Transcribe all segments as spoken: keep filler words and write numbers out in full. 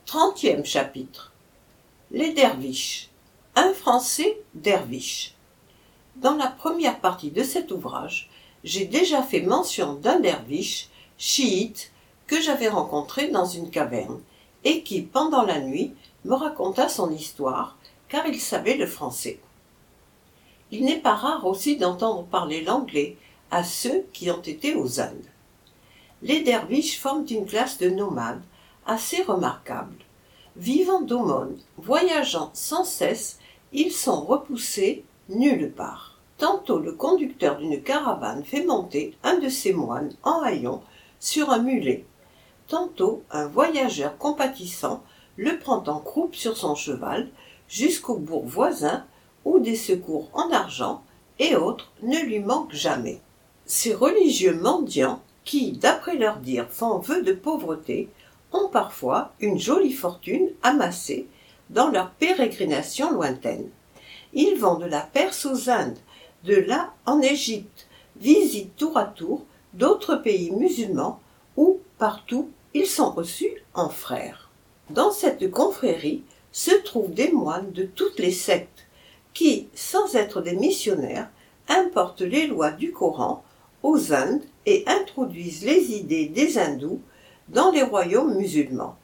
Trentième chapitre. Les derviches. Un Français derviche. Dans la première partie de cet ouvrage, j'ai déjà fait mention d'un derviche, chiite, que j'avais rencontré dans une caverne, et qui, pendant la nuit, me raconta son histoire, car il savait le français. Il n'est pas rare aussi d'entendre parler l'anglais à ceux qui ont été aux Indes. Les derviches forment une classe de nomades assez remarquable. Vivant d'aumônes, voyageant sans cesse, ils sont repoussés nulle part. Tantôt le conducteur d'une caravane fait monter un de ses moines en haillons sur un mulet. Tantôt un voyageur compatissant le prend en croupe sur son cheval jusqu'au bourg voisin où des secours en argent et autres ne lui manquent jamais. Ces religieux mendiants qui, d'après leur dire, font vœu de pauvreté, ont parfois une jolie fortune amassée dans leurs pérégrinations lointaines. Ils vont de la Perse aux Indes, de là en Égypte, visitent tour à tour d'autres pays musulmans où, partout, ils sont reçus en frères. Dans cette confrérie se trouvent des moines de toutes les sectes qui, sans être des missionnaires, importent les lois du Coran aux Indes et introduisent les idées des hindous dans les royaumes musulmans.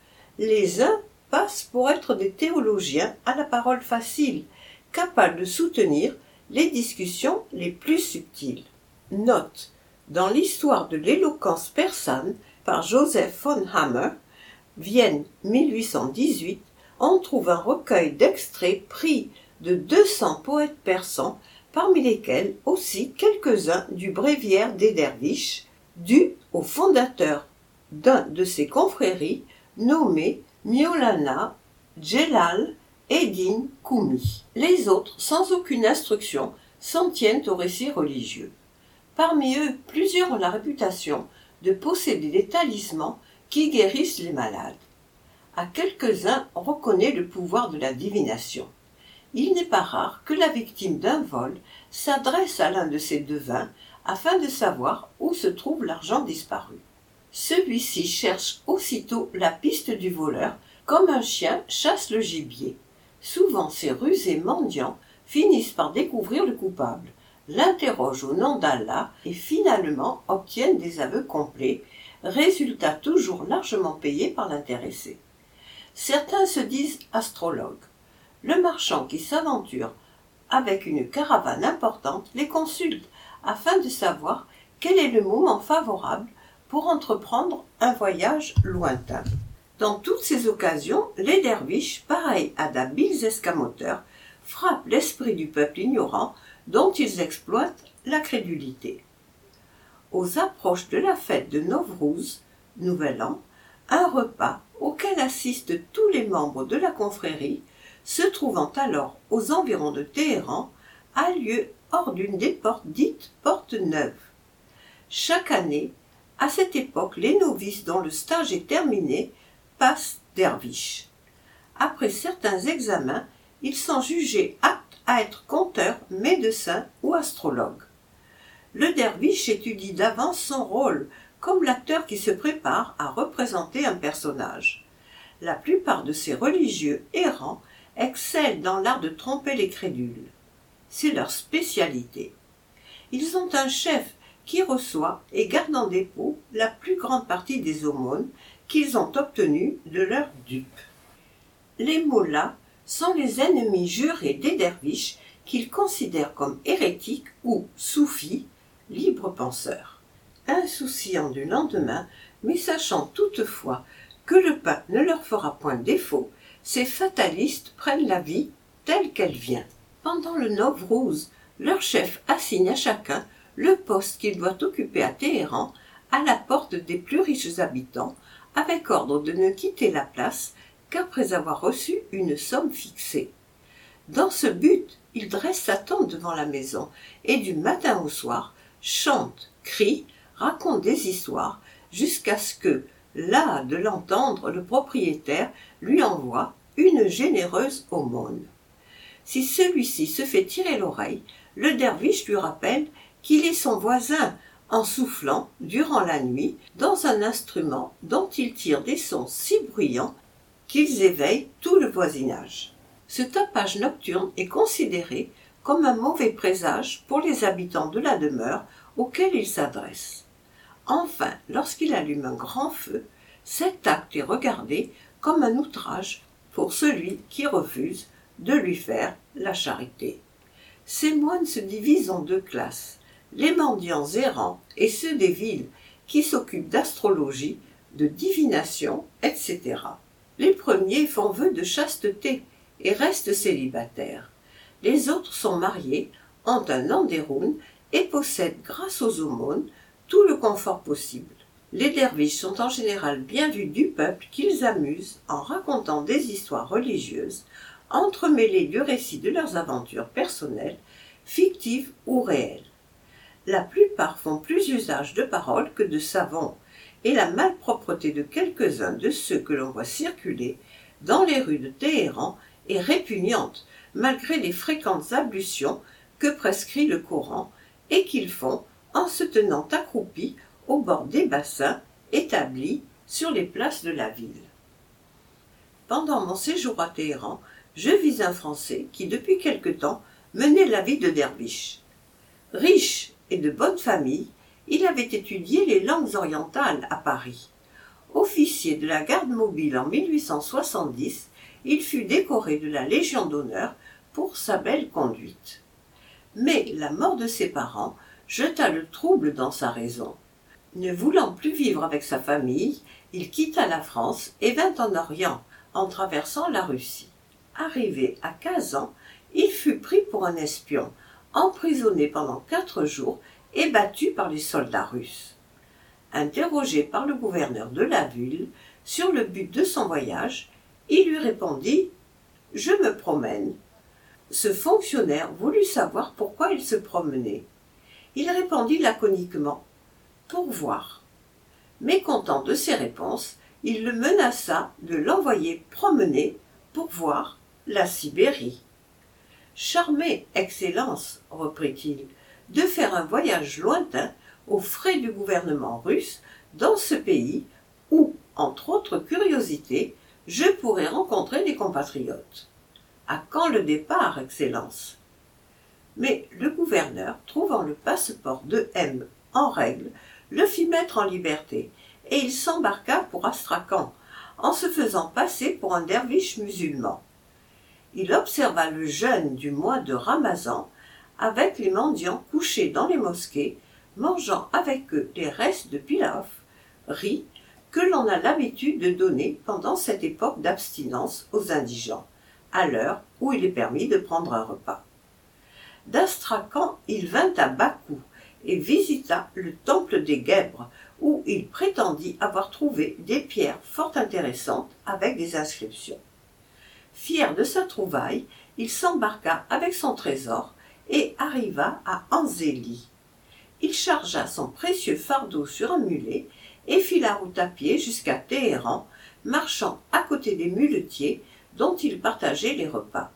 Les uns passent pour être des théologiens à la parole facile, capables de soutenir les discussions les plus subtiles. Note, dans l'histoire de l'éloquence persane par Joseph von Hammer, Vienne mille huit cent dix-huit, on trouve un recueil d'extraits pris de deux cents poètes persans, parmi lesquels aussi quelques-uns du bréviaire des derviches, dû au fondateur d'un de ces confréries nommé Maulana Djelal Eddin Koumi. Les autres, sans aucune instruction, s'en tiennent au récit religieux. Parmi eux, plusieurs ont la réputation de posséder des talismans qui guérissent les malades. À quelques-uns, on reconnaît le pouvoir de la divination. Il n'est pas rare que la victime d'un vol s'adresse à l'un de ces devins afin de savoir où se trouve l'argent disparu. Celui-ci cherche aussitôt la piste du voleur, comme un chien chasse le gibier. Souvent ces rusés mendiants finissent par découvrir le coupable, l'interrogent au nom d'Allah et finalement obtiennent des aveux complets, résultat toujours largement payé par l'intéressé. Certains se disent astrologues. Le marchand qui s'aventure avec une caravane importante les consulte afin de savoir quel est le moment favorable pour entreprendre un voyage lointain. Dans toutes ces occasions, les derviches, pareils à d'habiles escamoteurs, frappent l'esprit du peuple ignorant dont ils exploitent la crédulité. Aux approches de la fête de Nowruz, Nouvel An, un repas auquel assistent tous les membres de la confrérie, se trouvant alors aux environs de Téhéran, a lieu hors d'une des portes dites portes neuves. Chaque année, à cette époque, les novices dont le stage est terminé passent derviches. Après certains examens, ils sont jugés aptes à être conteurs, médecins ou astrologues. Le derviche étudie d'avance son rôle, comme l'acteur qui se prépare à représenter un personnage. La plupart de ces religieux errants excellent dans l'art de tromper les crédules. C'est leur spécialité. Ils ont un chef qui reçoit et garde en dépôt la plus grande partie des aumônes qu'ils ont obtenues de leurs dupes. Les mollahs sont les ennemis jurés des derviches qu'ils considèrent comme hérétiques ou soufis, libres penseurs. Insouciants du lendemain, mais sachant toutefois que le pain ne leur fera point défaut, ces fatalistes prennent la vie telle qu'elle vient. Pendant le Nowruz, leur chef assigne à chacun le poste qu'il doit occuper à Téhéran, à la porte des plus riches habitants, avec ordre de ne quitter la place qu'après avoir reçu une somme fixée. Dans ce but, il dresse sa tente devant la maison et du matin au soir chante, crie, raconte des histoires jusqu'à ce que, las de l'entendre, le propriétaire lui envoie une généreuse aumône. Si celui-ci se fait tirer l'oreille, le derviche lui rappelle qu'il est son voisin en soufflant, durant la nuit, dans un instrument dont il tire des sons si bruyants qu'ils éveillent tout le voisinage. Ce tapage nocturne est considéré comme un mauvais présage pour les habitants de la demeure auxquels il s'adresse. Enfin, lorsqu'il allume un grand feu, cet acte est regardé comme un outrage pour celui qui refuse de lui faire la charité. Ces moines se divisent en deux classes, les mendiants errants et ceux des villes qui s'occupent d'astrologie, de divination, et cetera. Les premiers font vœu de chasteté et restent célibataires. Les autres sont mariés, ont un andéroun et possèdent, grâce aux aumônes, tout le confort possible. Les derviches sont en général bien vus du peuple qu'ils amusent en racontant des histoires religieuses, entremêlées du récit de leurs aventures personnelles, fictives ou réelles. La plupart font plus usage de paroles que de savons, et la malpropreté de quelques-uns de ceux que l'on voit circuler dans les rues de Téhéran est répugnante, malgré les fréquentes ablutions que prescrit le Coran et qu'ils font en se tenant accroupis au bord des bassins établis sur les places de la ville. Pendant mon séjour à Téhéran, je vis un Français qui, depuis quelque temps, menait la vie de derviche. Riche et de bonne famille, il avait étudié les langues orientales à Paris. Officier de la garde mobile en mille huit cent soixante-dix, il fut décoré de la Légion d'honneur pour sa belle conduite. Mais la mort de ses parents jeta le trouble dans sa raison. Ne voulant plus vivre avec sa famille, il quitta la France et vint en Orient, en traversant la Russie. Arrivé à Kazan, il fut pris pour un espion, emprisonné pendant quatre jours et battu par les soldats russes. Interrogé par le gouverneur de la ville sur le but de son voyage, il lui répondit « Je me promène ». Ce fonctionnaire voulut savoir pourquoi il se promenait. Il répondit laconiquement « Pour voir ». Mécontent de ses réponses, il le menaça de l'envoyer promener pour voir la Sibérie. « Charmé, Excellence, reprit-il, de faire un voyage lointain aux frais du gouvernement russe dans ce pays où, entre autres curiosités, je pourrais rencontrer des compatriotes. À quand le départ, Excellence ?» Mais le gouverneur, trouvant le passeport de M en règle, le fit mettre en liberté, et il s'embarqua pour Astrakhan, en se faisant passer pour un derviche musulman. Il observa le jeûne du mois de Ramazan, avec les mendiants couchés dans les mosquées, mangeant avec eux les restes de pilaf, riz, que l'on a l'habitude de donner pendant cette époque d'abstinence aux indigents, à l'heure où il est permis de prendre un repas. D'Astrakhan, il vint à Bakou et visita le temple des Guèbres, où il prétendit avoir trouvé des pierres fort intéressantes avec des inscriptions. Fier de sa trouvaille, il s'embarqua avec son trésor et arriva à Anzeli. Il chargea son précieux fardeau sur un mulet et fit la route à pied jusqu'à Téhéran, marchant à côté des muletiers dont il partageait les repas.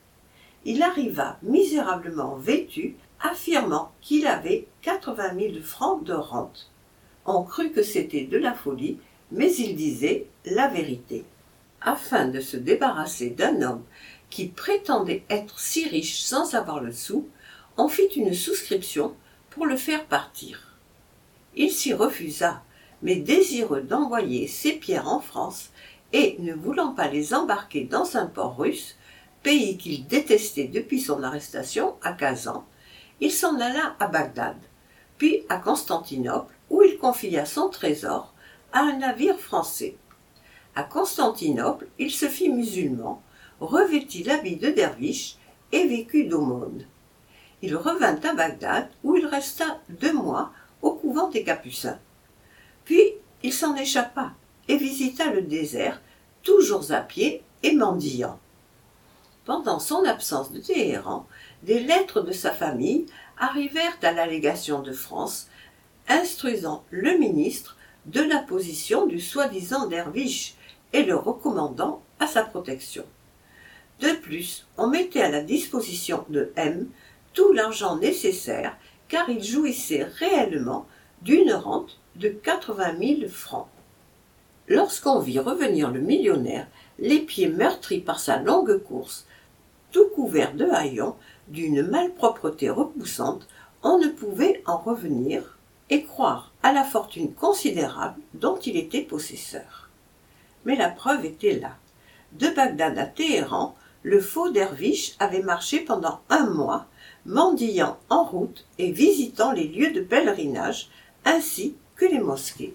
Il arriva misérablement vêtu, affirmant qu'il avait quatre-vingt mille francs de rente. On crut que c'était de la folie, mais il disait la vérité. Afin de se débarrasser d'un homme qui prétendait être si riche sans avoir le sou, on fit une souscription pour le faire partir. Il s'y refusa, mais désireux d'envoyer ses pierres en France et ne voulant pas les embarquer dans un port russe, pays qu'il détestait depuis son arrestation à Kazan, il s'en alla à Bagdad, puis à Constantinople, où il confia son trésor à un navire français. À Constantinople, il se fit musulman, revêtit l'habit de derviche et vécut d'aumône. Il revint à Bagdad, où il resta deux mois au couvent des Capucins. Puis il s'en échappa et visita le désert, toujours à pied et mendiant. Pendant son absence de Téhéran, des lettres de sa famille arrivèrent à la légation de France, instruisant le ministre de la position du soi-disant derviche et le recommandant à sa protection. De plus, on mettait à la disposition de M tout l'argent nécessaire, car il jouissait réellement d'une rente de quatre-vingt mille francs. Lorsqu'on vit revenir le millionnaire, les pieds meurtris par sa longue course, tout couvert de haillons, d'une malpropreté repoussante, on ne pouvait en revenir et croire à la fortune considérable dont il était possesseur. Mais la preuve était là. De Bagdad à Téhéran, le faux derviche avait marché pendant un mois, mendiant en route et visitant les lieux de pèlerinage, ainsi que les mosquées.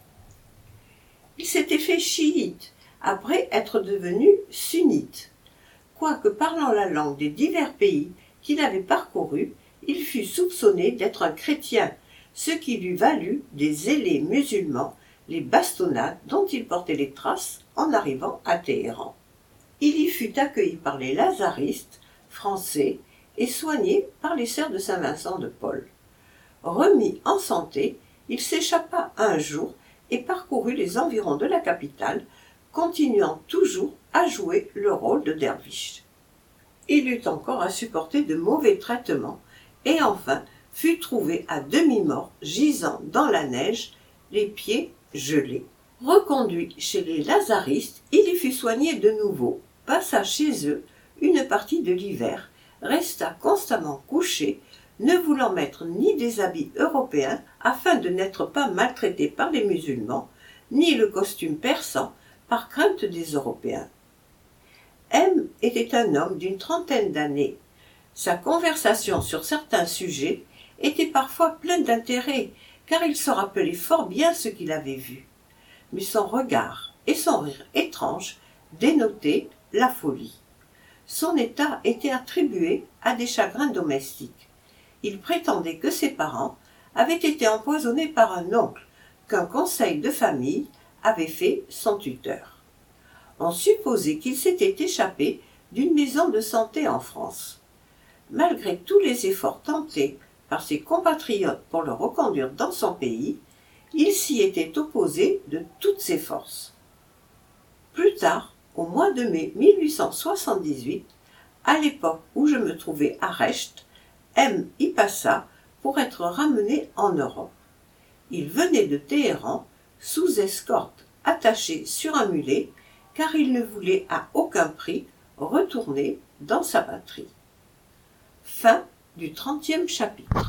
Il s'était fait chiite, après être devenu sunnite. Quoique parlant la langue des divers pays qu'il avait parcourus, il fut soupçonné d'être un chrétien, ce qui lui valut des zélés musulmans les bastonnades dont il portait les traces en arrivant à Téhéran. Il y fut accueilli par les lazaristes français et soigné par les sœurs de Saint-Vincent de Paul. Remis en santé, il s'échappa un jour et parcourut les environs de la capitale, continuant toujours à jouer le rôle de derviche. Il eut encore à supporter de mauvais traitements et enfin fut trouvé à demi-mort gisant dans la neige, les pieds gelés. Reconduit chez les lazaristes, il y fut soigné de nouveau, passa chez eux une partie de l'hiver, resta constamment couché, ne voulant mettre ni des habits européens afin de n'être pas maltraité par les musulmans, ni le costume persan par crainte des Européens. M était un homme d'une trentaine d'années. Sa conversation sur certains sujets était parfois pleine d'intérêt, car il se rappelait fort bien ce qu'il avait vu. Mais son regard et son rire étrange dénotaient la folie. Son état était attribué à des chagrins domestiques. Il prétendait que ses parents avaient été empoisonnés par un oncle, qu'un conseil de famille avait fait son tuteur. On supposait qu'il s'était échappé d'une maison de santé en France. Malgré tous les efforts tentés par ses compatriotes pour le reconduire dans son pays, il s'y était opposé de toutes ses forces. Plus tard, au mois de mai mille huit cent soixante-dix-huit, à l'époque où je me trouvais à Recht, M y passa pour être ramené en Europe. Il venait de Téhéran sous escorte, attaché sur un mulet, car il ne voulait à aucun prix retourner dans sa patrie. Fin du trentième chapitre.